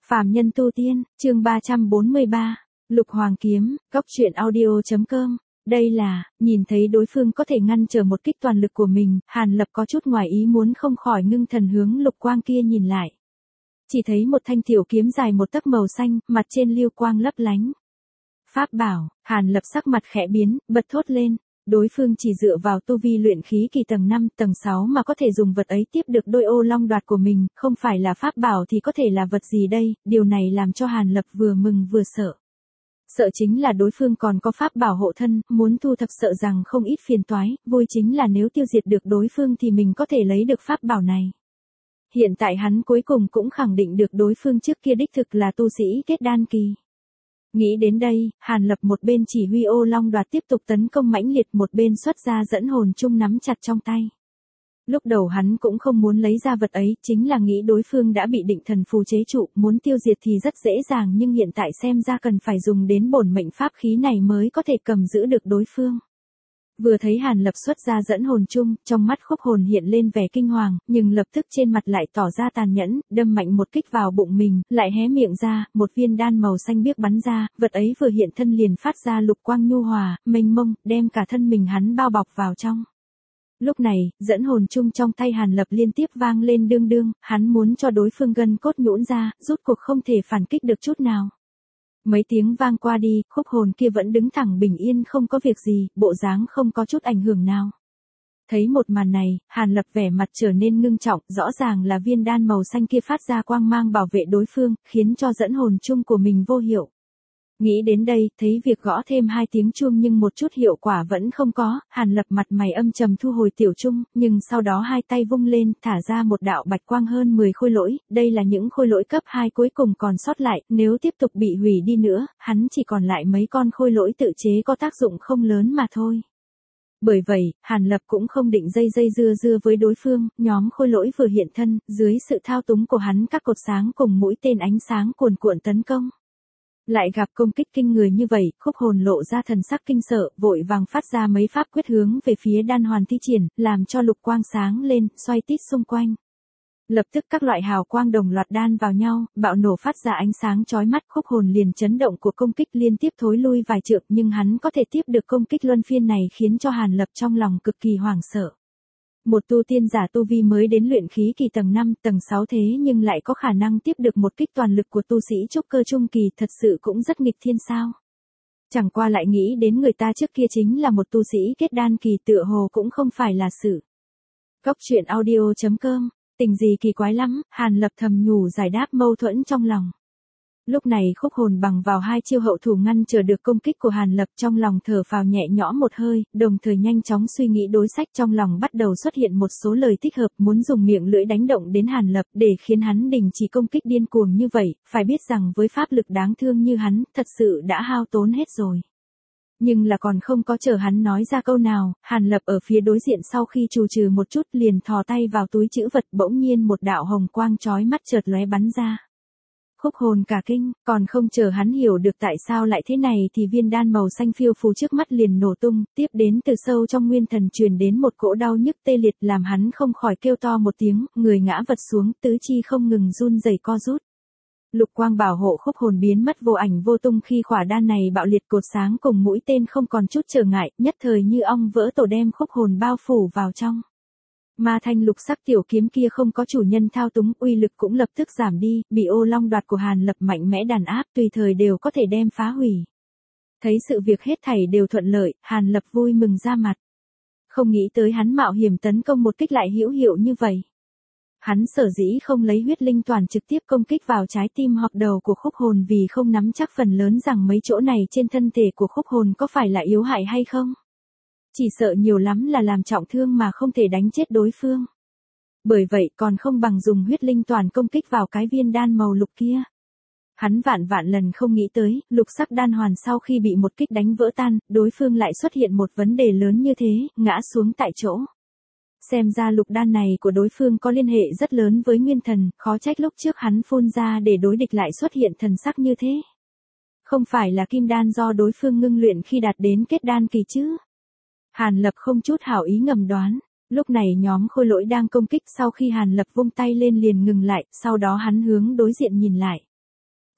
Phàm nhân tu tiên, chương 343, Lục Hoàng kiếm, Cốc truyện audio.com. Đây là, nhìn thấy đối phương có thể ngăn trở một kích toàn lực của mình, Hàn Lập có chút ngoài ý muốn không khỏi ngưng thần hướng lục quang kia nhìn lại. Chỉ thấy một thanh tiểu kiếm dài một tấc màu xanh, mặt trên lưu quang lấp lánh. Pháp bảo, Hàn Lập sắc mặt khẽ biến, bật thốt lên. Đối phương chỉ dựa vào tu vi luyện khí kỳ tầng 5, tầng 6 mà có thể dùng vật ấy tiếp được đôi ô long đoạt của mình, không phải là pháp bảo thì có thể là vật gì đây, điều này làm cho Hàn Lập vừa mừng vừa sợ. Sợ chính là đối phương còn có pháp bảo hộ thân, muốn thu thập sợ rằng không ít phiền toái, vui chính là nếu tiêu diệt được đối phương thì mình có thể lấy được pháp bảo này. Hiện tại hắn cuối cùng cũng khẳng định được đối phương trước kia đích thực là tu sĩ kết đan kỳ. Nghĩ đến đây, Hàn Lập một bên chỉ huy ô long đoạt tiếp tục tấn công mãnh liệt, một bên xuất ra dẫn hồn chung nắm chặt trong tay. Lúc đầu hắn cũng không muốn lấy ra vật ấy, chính là nghĩ đối phương đã bị định thần phù chế trụ, muốn tiêu diệt thì rất dễ dàng, nhưng hiện tại xem ra cần phải dùng đến bổn mệnh pháp khí này mới có thể cầm giữ được đối phương. Vừa thấy Hàn Lập xuất ra dẫn hồn chung, trong mắt Khúc Hồn hiện lên vẻ kinh hoàng, nhưng lập tức trên mặt lại tỏ ra tàn nhẫn, đâm mạnh một kích vào bụng mình, lại hé miệng ra, một viên đan màu xanh biếc bắn ra, vật ấy vừa hiện thân liền phát ra lục quang nhu hòa, mênh mông, đem cả thân mình hắn bao bọc vào trong. Lúc này, dẫn hồn chung trong tay Hàn Lập liên tiếp vang lên đương đương, hắn muốn cho đối phương gân cốt nhũn ra, rút cuộc không thể phản kích được chút nào. Mấy tiếng vang qua đi, Khúc Hồn kia vẫn đứng thẳng bình yên không có việc gì, bộ dáng không có chút ảnh hưởng nào. Thấy một màn này, Hàn Lập vẻ mặt trở nên ngưng trọng, rõ ràng là viên đan màu xanh kia phát ra quang mang bảo vệ đối phương, khiến cho dẫn hồn chung của mình vô hiệu. Nghĩ đến đây, thấy việc gõ thêm 2 tiếng chuông nhưng một chút hiệu quả vẫn không có, Hàn Lập mặt mày âm trầm thu hồi tiểu chung, nhưng sau đó hai tay vung lên, thả ra một đạo bạch quang hơn 10 khôi lỗi, đây là những khôi lỗi cấp 2 cuối cùng còn sót lại, nếu tiếp tục bị hủy đi nữa, hắn chỉ còn lại mấy con khôi lỗi tự chế có tác dụng không lớn mà thôi. Bởi vậy, Hàn Lập cũng không định dây dưa với đối phương, nhóm khôi lỗi vừa hiện thân, dưới sự thao túng của hắn các cột sáng cùng mũi tên ánh sáng cuồn cuộn tấn công. Lại gặp công kích kinh người như vậy, Khúc Hồn lộ ra thần sắc kinh sợ, vội vàng phát ra mấy pháp quyết hướng về phía đan hoàn thi triển, làm cho lục quang sáng lên, xoay tít xung quanh. Lập tức các loại hào quang đồng loạt đan vào nhau, bạo nổ phát ra ánh sáng chói mắt, Khúc Hồn liền chấn động của công kích liên tiếp thối lui vài trượng, nhưng hắn có thể tiếp được công kích luân phiên này khiến cho Hàn Lập trong lòng cực kỳ hoảng sợ. Một tu tiên giả tu vi mới đến luyện khí kỳ tầng 5, tầng 6 thế nhưng lại có khả năng tiếp được một kích toàn lực của tu sĩ trúc cơ trung kỳ, thật sự cũng rất nghịch thiên sao. Chẳng qua lại nghĩ đến người ta trước kia chính là một tu sĩ kết đan kỳ, tựa hồ cũng không phải là sự. Cốc truyện audio.com, tình gì kỳ quái lắm, Hàn Lập thầm nhủ giải đáp mâu thuẫn trong lòng. Lúc này Khúc Hồn bằng vào 2 chiêu hậu thủ ngăn trở được công kích của Hàn Lập, trong lòng thở phào nhẹ nhõm một hơi, đồng thời nhanh chóng suy nghĩ đối sách, trong lòng bắt đầu xuất hiện một số lời thích hợp, muốn dùng miệng lưỡi đánh động đến Hàn Lập để khiến hắn đình chỉ công kích điên cuồng như vậy, phải biết rằng với pháp lực đáng thương như hắn, thật sự đã hao tốn hết rồi. Nhưng là còn không có chờ hắn nói ra câu nào, Hàn Lập ở phía đối diện sau khi trù trừ một chút liền thò tay vào túi trữ vật, bỗng nhiên một đạo hồng quang chói mắt chợt lóe bắn ra. Khúc Hồn cả kinh, còn không chờ hắn hiểu được tại sao lại thế này thì viên đan màu xanh phiêu phù trước mắt liền nổ tung, tiếp đến từ sâu trong nguyên thần truyền đến một cỗ đau nhức tê liệt làm hắn không khỏi kêu to một tiếng, người ngã vật xuống, tứ chi không ngừng run rẩy co rút. Lục quang bảo hộ Khúc Hồn biến mất vô ảnh vô tung khi khỏa đan này bạo liệt, cột sáng cùng mũi tên không còn chút trở ngại, nhất thời như ong vỡ tổ đem Khúc Hồn bao phủ vào trong. Ma thanh lục sắc tiểu kiếm kia không có chủ nhân thao túng, uy lực cũng lập tức giảm đi, bị ô long đoạt của Hàn Lập mạnh mẽ đàn áp, tùy thời đều có thể đem phá hủy. Thấy sự việc hết thảy đều thuận lợi, Hàn Lập vui mừng ra mặt. Không nghĩ tới hắn mạo hiểm tấn công một kích lại hữu hiệu như vậy. Hắn sở dĩ không lấy huyết linh toàn trực tiếp công kích vào trái tim hoặc đầu của Khúc Hồn vì không nắm chắc phần lớn rằng mấy chỗ này trên thân thể của Khúc Hồn có phải là yếu hại hay không. Chỉ sợ nhiều lắm là làm trọng thương mà không thể đánh chết đối phương. Bởi vậy còn không bằng dùng huyết linh toàn công kích vào cái viên đan màu lục kia. Hắn vạn lần không nghĩ tới, lục sắc đan hoàn sau khi bị một kích đánh vỡ tan, đối phương lại xuất hiện một vấn đề lớn như thế, ngã xuống tại chỗ. Xem ra lục đan này của đối phương có liên hệ rất lớn với nguyên thần, khó trách lúc trước hắn phun ra để đối địch lại xuất hiện thần sắc như thế. Không phải là kim đan do đối phương ngưng luyện khi đạt đến kết đan kỳ chứ. Hàn Lập không chút hảo ý ngầm đoán, lúc này nhóm khôi lỗi đang công kích, sau khi Hàn Lập vung tay lên liền ngừng lại, sau đó hắn hướng đối diện nhìn lại.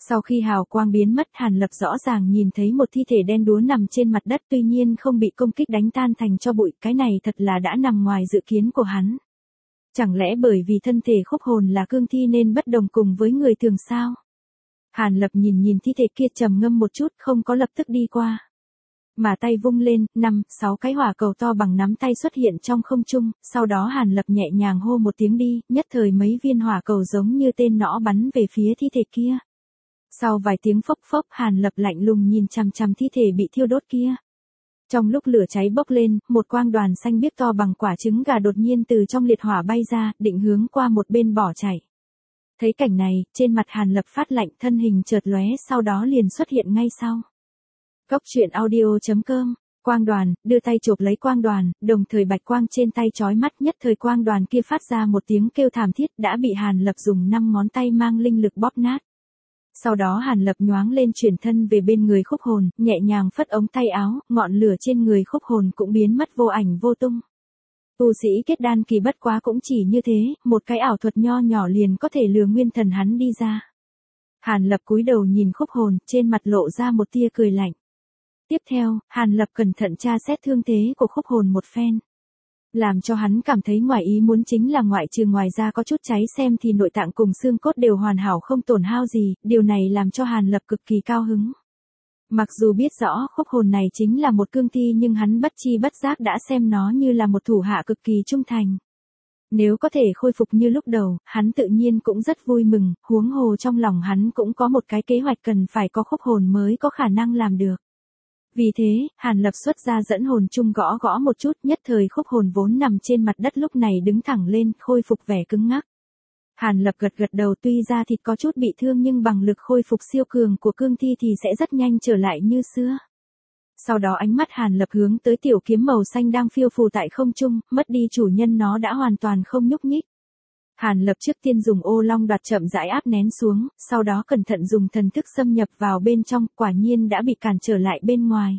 Sau khi hào quang biến mất, Hàn Lập rõ ràng nhìn thấy một thi thể đen đúa nằm trên mặt đất, tuy nhiên không bị công kích đánh tan thành tro bụi, cái này thật là đã nằm ngoài dự kiến của hắn. Chẳng lẽ bởi vì thân thể khúc hồn là cương thi nên bất đồng cùng với người thường sao? Hàn Lập nhìn thi thể kia trầm ngâm một chút, không có lập tức đi qua. Mà tay vung lên, 5-6 cái hỏa cầu to bằng nắm tay xuất hiện trong không trung, sau đó Hàn Lập nhẹ nhàng hô một tiếng đi, nhất thời mấy viên hỏa cầu giống như tên nỏ bắn về phía thi thể kia. Sau vài tiếng phốc phốc, Hàn Lập lạnh lùng nhìn chằm chằm thi thể bị thiêu đốt kia. Trong lúc lửa cháy bốc lên, một quang đoàn xanh biếc to bằng quả trứng gà đột nhiên từ trong liệt hỏa bay ra, định hướng qua một bên bỏ chạy. Thấy cảnh này, trên mặt Hàn Lập phát lạnh, thân hình chợt lóe, sau đó liền xuất hiện ngay sau. Góc truyện audio.com, quang đoàn, đưa tay chộp lấy quang đoàn, đồng thời bạch quang trên tay chói mắt, nhất thời quang đoàn kia phát ra một tiếng kêu thảm thiết, đã bị Hàn Lập dùng 5 ngón tay mang linh lực bóp nát. Sau đó Hàn Lập nhoáng lên chuyển thân về bên người khúc hồn, nhẹ nhàng phất ống tay áo, ngọn lửa trên người khúc hồn cũng biến mất vô ảnh vô tung. Tu sĩ kết đan kỳ bất quá cũng chỉ như thế, một cái ảo thuật nho nhỏ liền có thể lừa nguyên thần hắn đi ra. Hàn Lập cúi đầu nhìn khúc hồn, trên mặt lộ ra một tia cười lạnh. Tiếp theo, Hàn Lập cẩn thận tra xét thương thế của khúc hồn một phen. Làm cho hắn cảm thấy ngoài ý muốn chính là ngoại trừ ngoài ra có chút cháy xem thì nội tạng cùng xương cốt đều hoàn hảo không tổn hao gì, điều này làm cho Hàn Lập cực kỳ cao hứng. Mặc dù biết rõ khúc hồn này chính là một cương thi nhưng hắn bất chi bất giác đã xem nó như là một thủ hạ cực kỳ trung thành. Nếu có thể khôi phục như lúc đầu, hắn tự nhiên cũng rất vui mừng, huống hồ trong lòng hắn cũng có một cái kế hoạch cần phải có khúc hồn mới có khả năng làm được. Vì thế, Hàn Lập xuất ra dẫn hồn chung gõ gõ một chút, nhất thời khúc hồn vốn nằm trên mặt đất lúc này đứng thẳng lên, khôi phục vẻ cứng ngắc. Hàn Lập gật gật đầu, tuy ra thịt có chút bị thương nhưng bằng lực khôi phục siêu cường của cương thi thì sẽ rất nhanh trở lại như xưa. Sau đó ánh mắt Hàn Lập hướng tới tiểu kiếm màu xanh đang phiêu phù tại không trung, mất đi chủ nhân nó đã hoàn toàn không nhúc nhích. Hàn Lập trước tiên dùng ô long đoạt chậm rãi áp nén xuống, sau đó cẩn thận dùng thần thức xâm nhập vào bên trong, quả nhiên đã bị cản trở lại bên ngoài.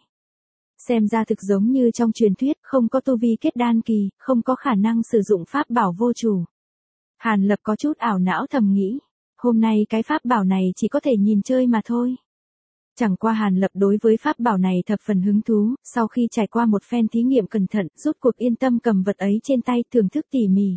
Xem ra thực giống như trong truyền thuyết, không có tu vi kết đan kỳ, không có khả năng sử dụng pháp bảo vô chủ. Hàn Lập có chút ảo não thầm nghĩ, hôm nay cái pháp bảo này chỉ có thể nhìn chơi mà thôi. Chẳng qua Hàn Lập đối với pháp bảo này thập phần hứng thú, sau khi trải qua một phen thí nghiệm cẩn thận, rút cuộc yên tâm cầm vật ấy trên tay, thưởng thức tỉ mỉ.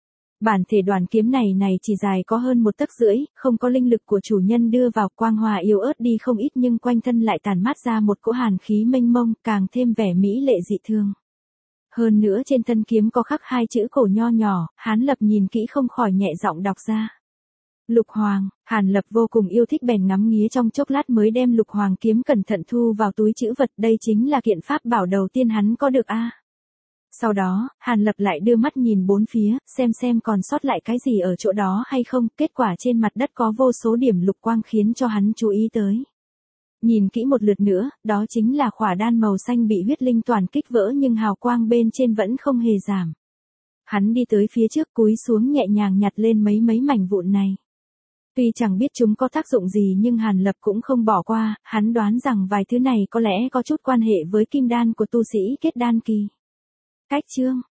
Bản thể đoàn kiếm này chỉ dài có hơn 1 tấc rưỡi, không có linh lực của chủ nhân đưa vào, quang hòa yếu ớt đi không ít nhưng quanh thân lại tản mát ra một cỗ hàn khí mênh mông, càng thêm vẻ mỹ lệ dị thường. Hơn nữa trên thân kiếm có khắc 2 chữ cổ nho nhỏ, Hàn Lập nhìn kỹ không khỏi nhẹ giọng đọc ra. Lục Hoàng, Hàn Lập vô cùng yêu thích bèn ngắm nghía trong chốc lát mới đem Lục Hoàng kiếm cẩn thận thu vào túi trữ vật, đây chính là kiện pháp bảo đầu tiên hắn có được a. Sau đó, Hàn Lập lại đưa mắt nhìn bốn phía, xem còn sót lại cái gì ở chỗ đó hay không, kết quả trên mặt đất có vô số điểm lục quang khiến cho hắn chú ý tới. Nhìn kỹ một lượt nữa, đó chính là khỏa đan màu xanh bị huyết linh toàn kích vỡ nhưng hào quang bên trên vẫn không hề giảm. Hắn đi tới phía trước cúi xuống nhẹ nhàng nhặt lên mấy mảnh vụn này. Tuy chẳng biết chúng có tác dụng gì nhưng Hàn Lập cũng không bỏ qua, hắn đoán rằng vài thứ này có lẽ có chút quan hệ với kim đan của tu sĩ kết đan kỳ. Cách chương